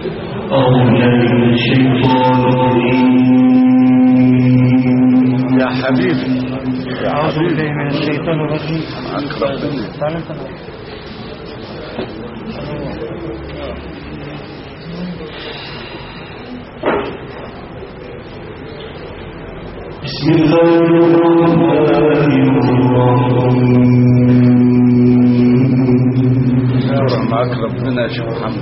يا حبيبي أعوذ بالله من الشيطان الرجيم. بسم الله الرحمن معك ربنا يا شيخ محمد.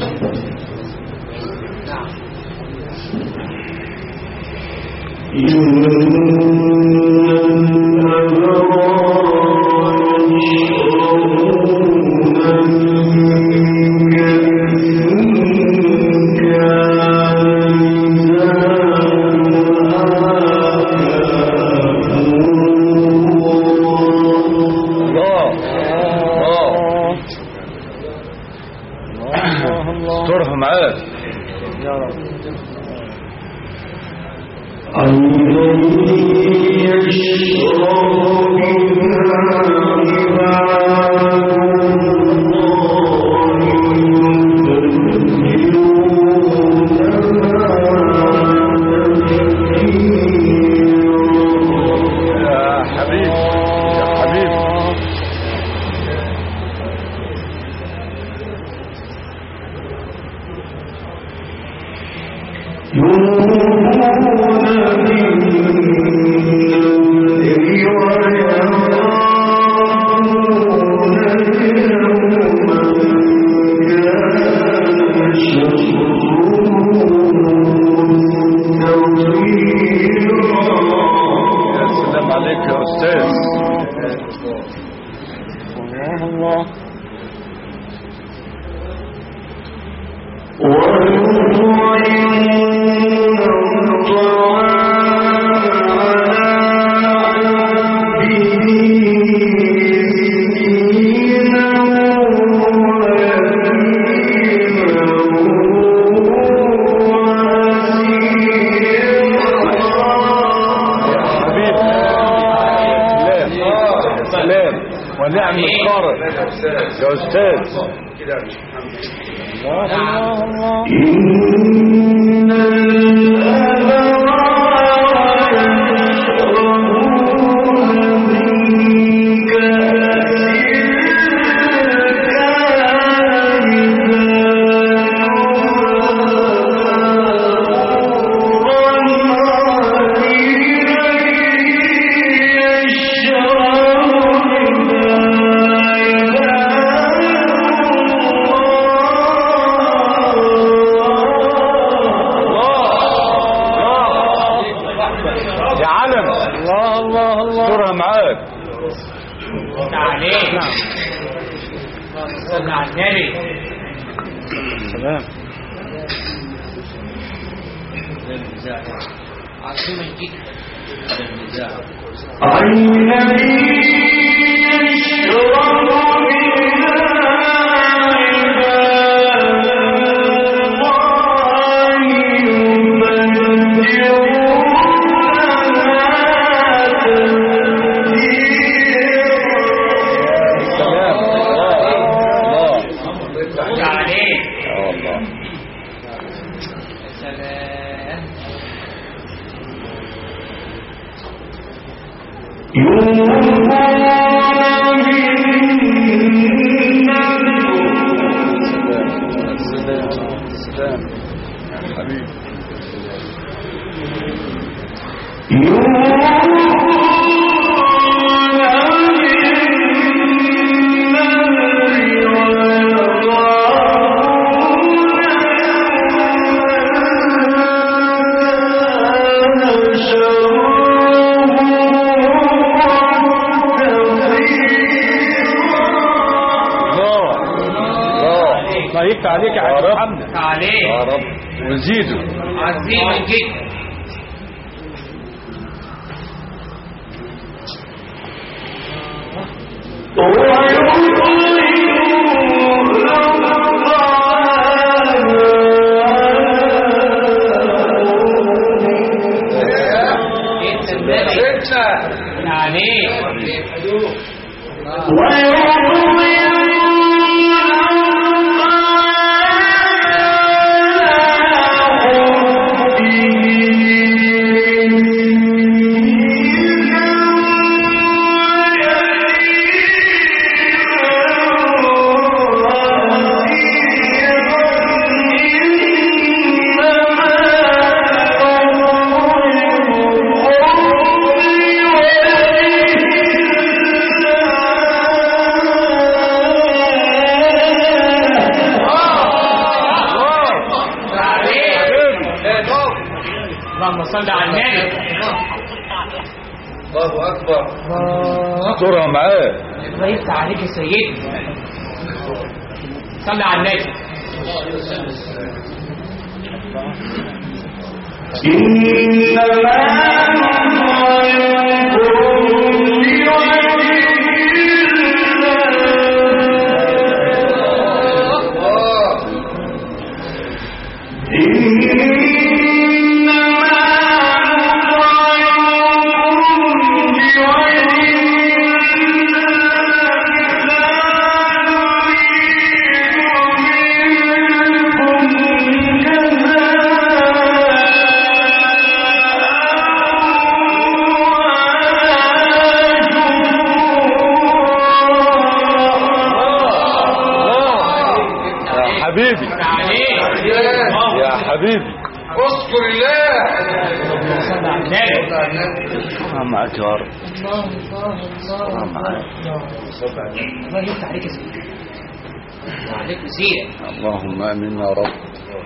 استرها معاك يا رب. ونعم القارئ يا أستاذ. عليك يا محمد عليك يا رب وزيده عظيما جدا. اللهم صل على النبي. الله أكبر. دورها معاه. الله يفتح عليك يا سيدي. صل على النبي. حبيبي يا حبيبي اذكر الله. صل على النبي. معك يا رب. الله يفتح عليك يا سيدي. وعليك وزير. اللهم امين يا رب.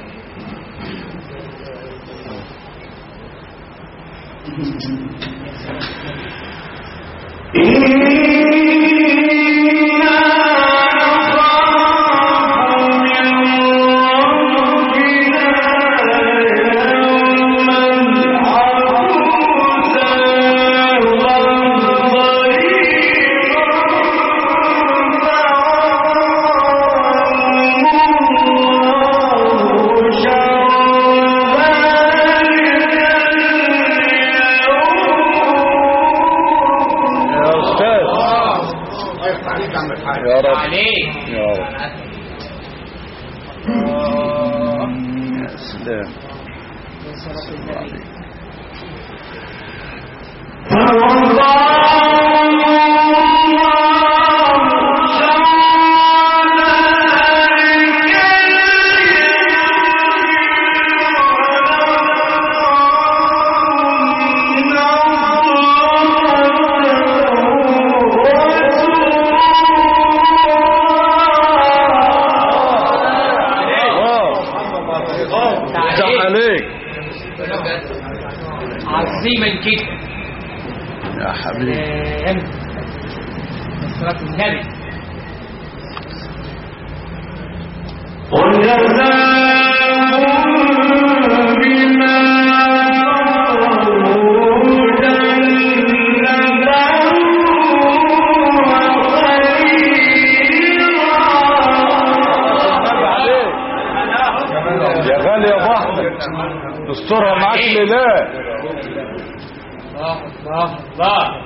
يا رب عليك يا رب. يا سلام. عظيما جدا يا حبيبي. صلاة النبي. يا غالي يا بحر دستورها معاك لله. الله الله الله.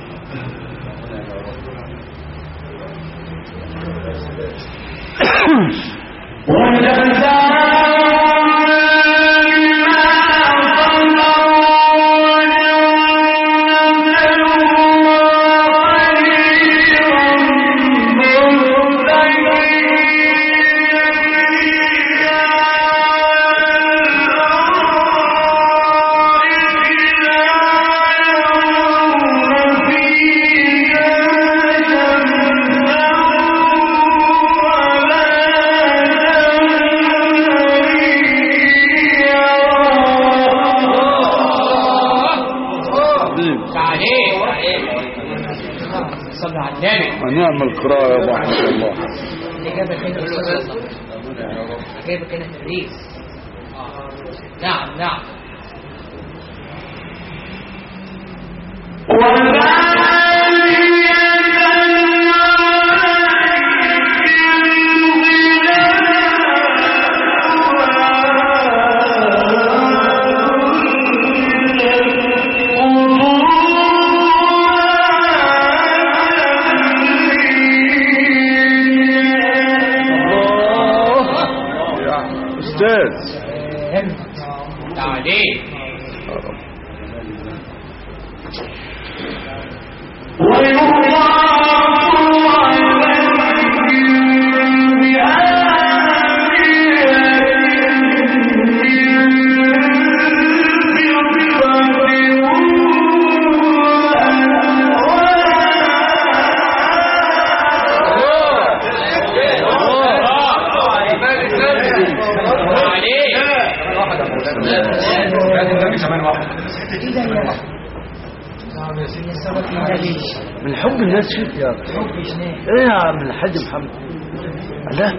صلى على النبي. ونعم القراءة يا ابو ما شاء الله. الإجابة كانت الإجابة كانت الريس. نعم نعم. تعليم النبي زمان واحد. من حب الناس فيك يا أخي. ايه يا عم الحاج محمد؟ لا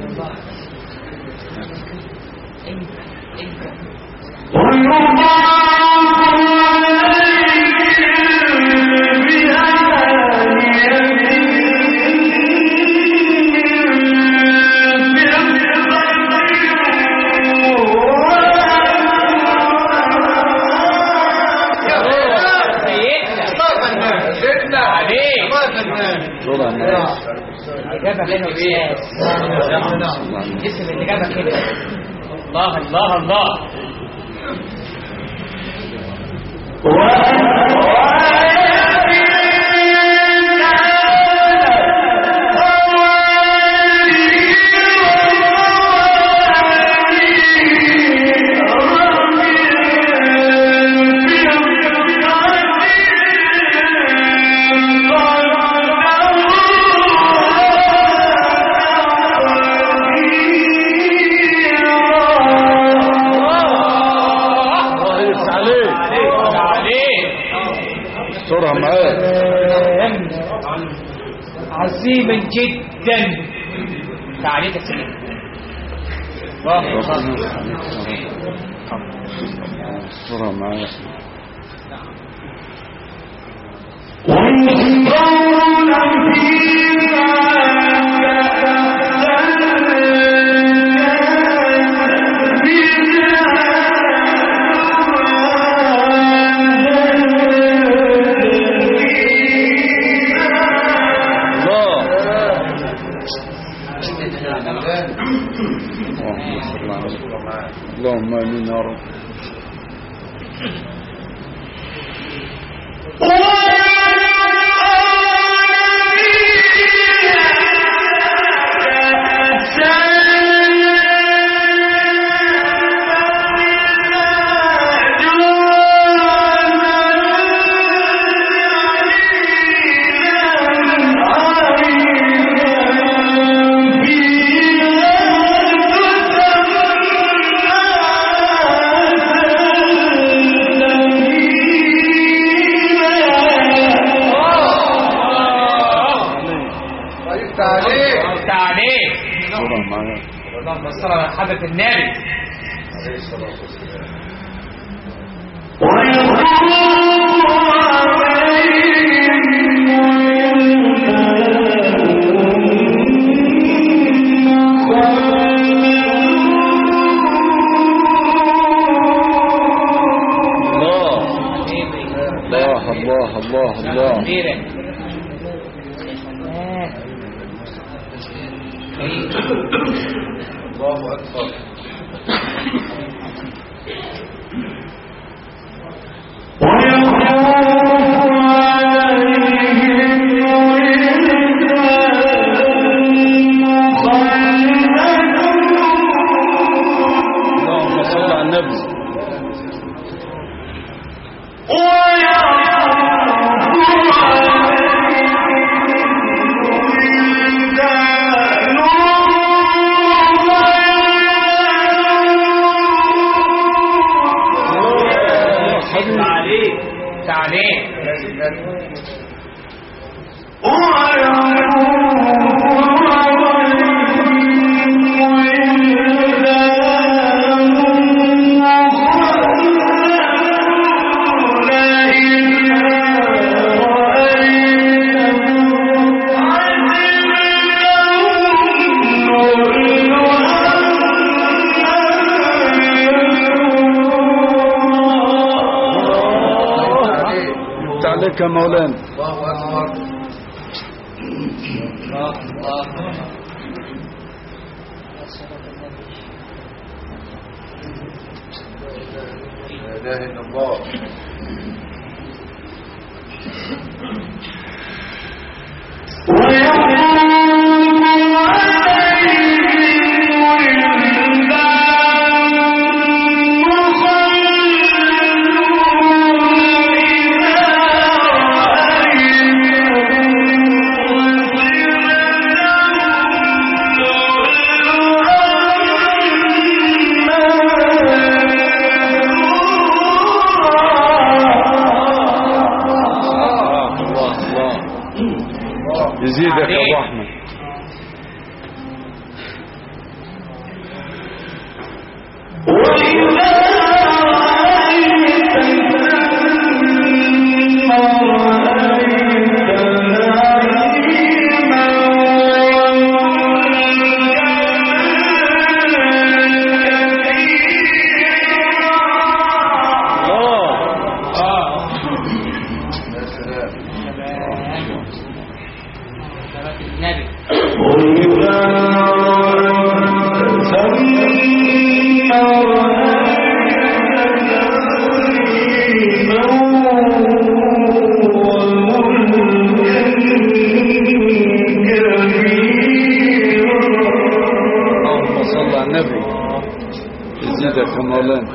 الإجابة منه اسم الإجابة كده. الله الله الله. عظيما جدا. تعليق السلام. الصورة معايا. اللهم امين يا رب. اللهم صل على حضرة النبي عليه الصلاة والسلام. الله الله الله الله. الله أكبر. اللهم صل على النبي. عليك يا مولانا. الله أكبر. لا إله إلا الله. يزيدك مولانا.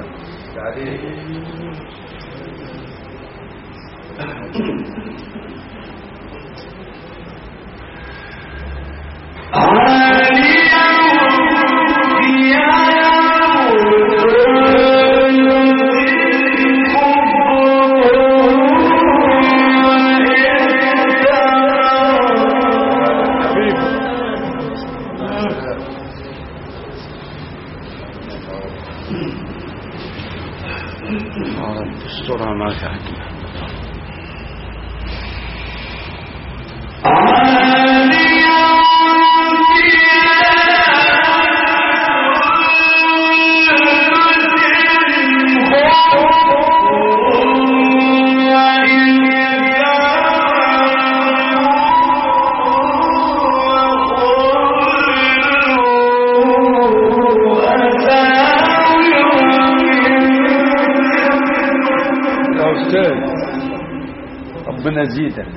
استرها معك يا حكيم. ربنا يزيدك.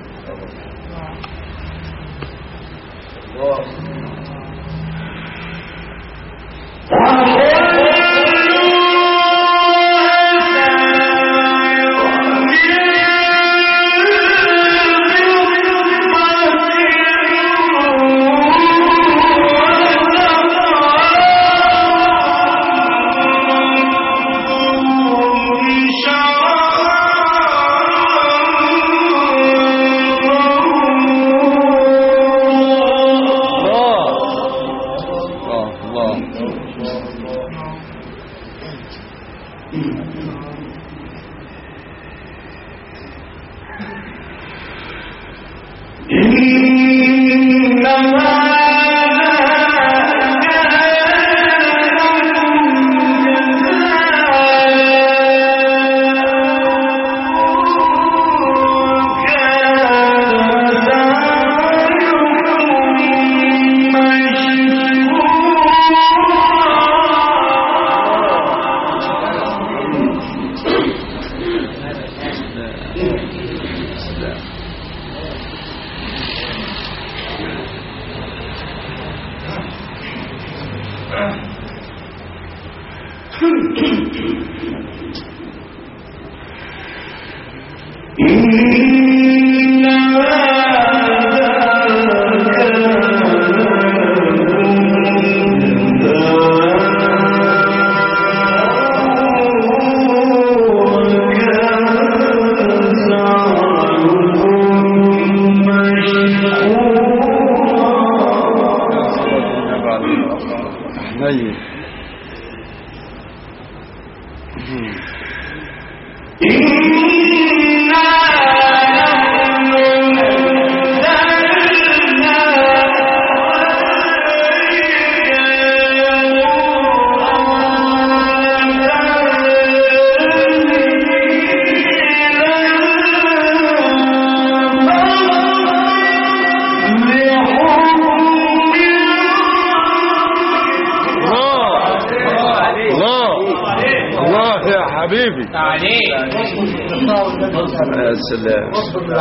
السلام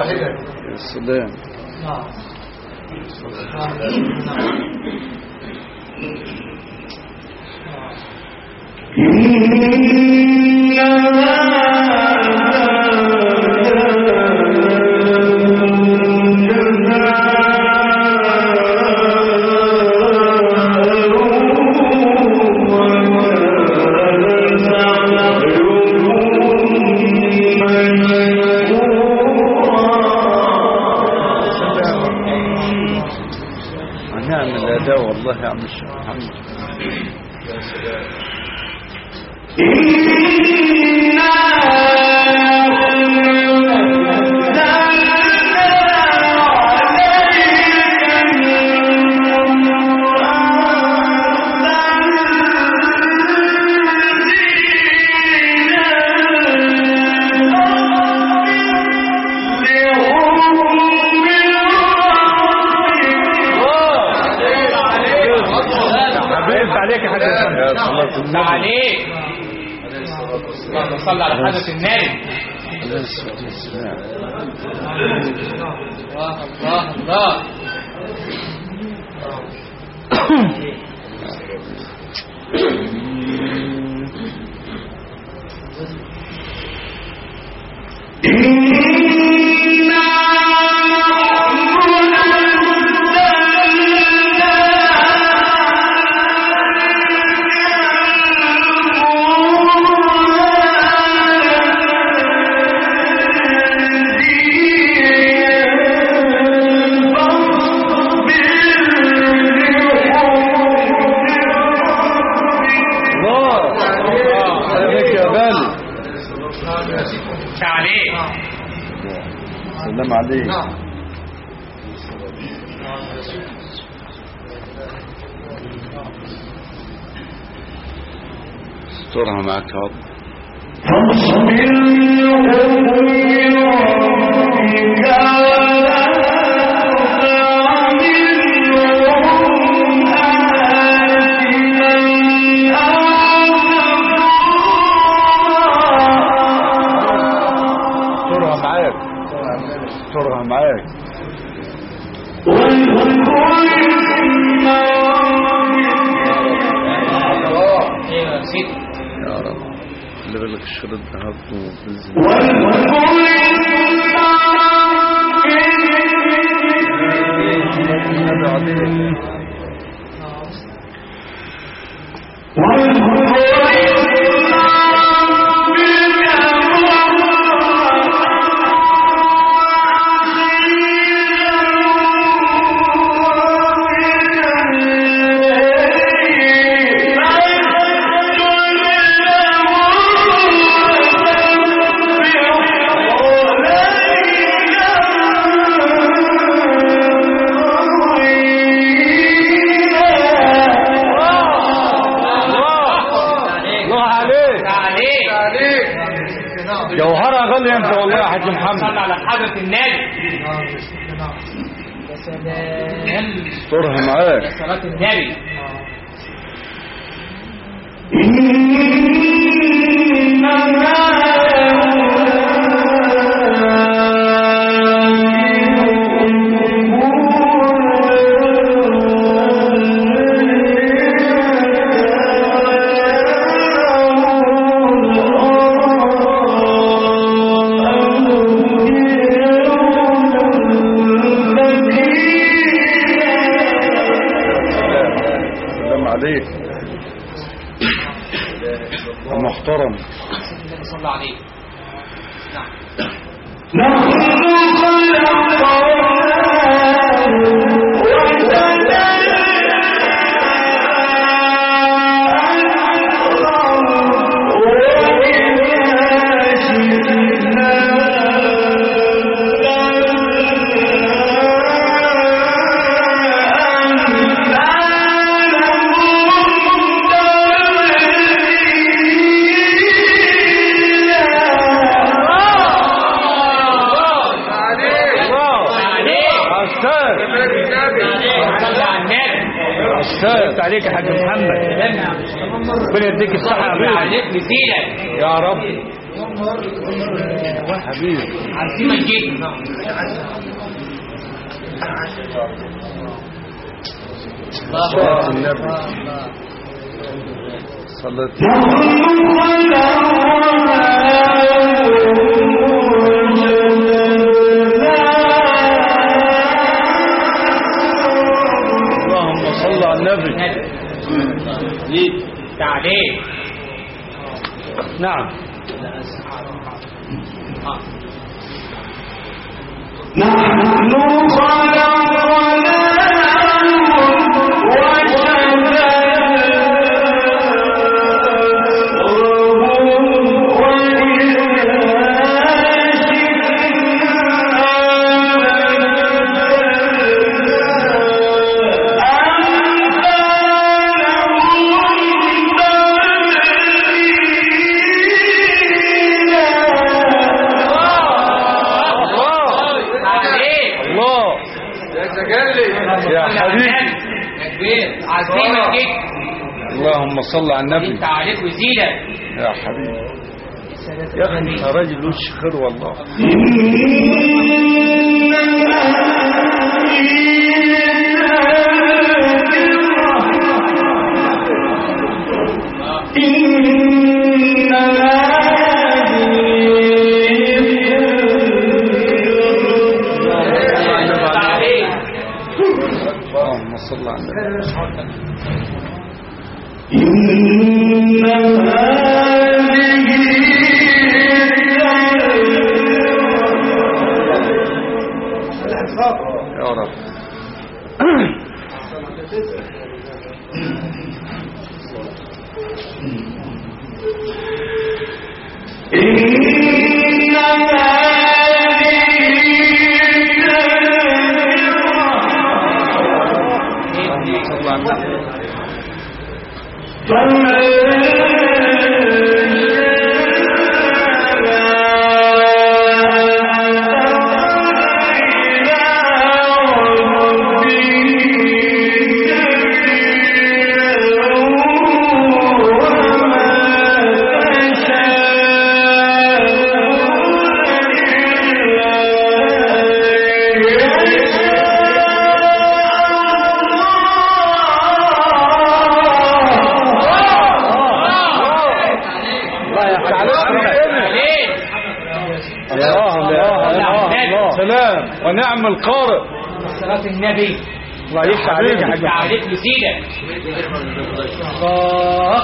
السلام والله يا عم الشيخ محمد. يا سلام. عليك يا حاج. يا صلاة النبي. عليك. اللهم صل على حضرة النبي. الله الله الله. سلام عليك. استرها معك يا رب. استرها معاك. يا رب اللي بالك الشرط هبطه بالزين. جوهرة غالية انت والله يا حاج محمد. صل على حضرة النبي. يا سلام. استرها معاك. يا صلاة النبي. محترم. صلى عليه. سلمت عليك يا حاج محمد. ربنا يديك الصحة عليك نزيلك يا رب حبيبي. عارفين الجيد. صلاة النبي. صلاة النبي. تعليق. نعم. نحن يا حبيبي يا كبير عظيم الجد. اللهم صل على النبي. انت عليك وزيدك يا حبيبي يا اخي انت راجل وش خير والله. اللهم صل على النبي. يا رب. ونعم القارئ صلاة النبي. الله يفتح عليك يا حاج. عليك وزيدك. الله.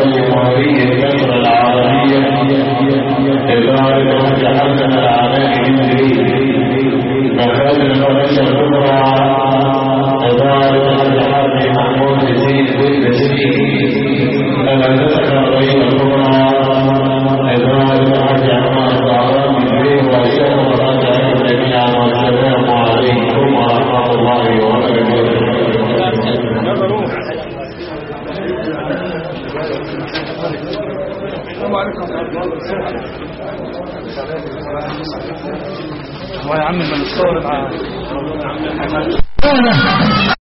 العالمية إدارة حسن العالمية الأجر الرئيس الكبرى إدارة الحاج محمود زيد بالبسي الأجر الرئيس الكبرى إدارة الحاج عماد طعام البيت والشيخ والرجع جميعا والسلام عليكم ورحمة الله وبركاته. هو يا عم من الصور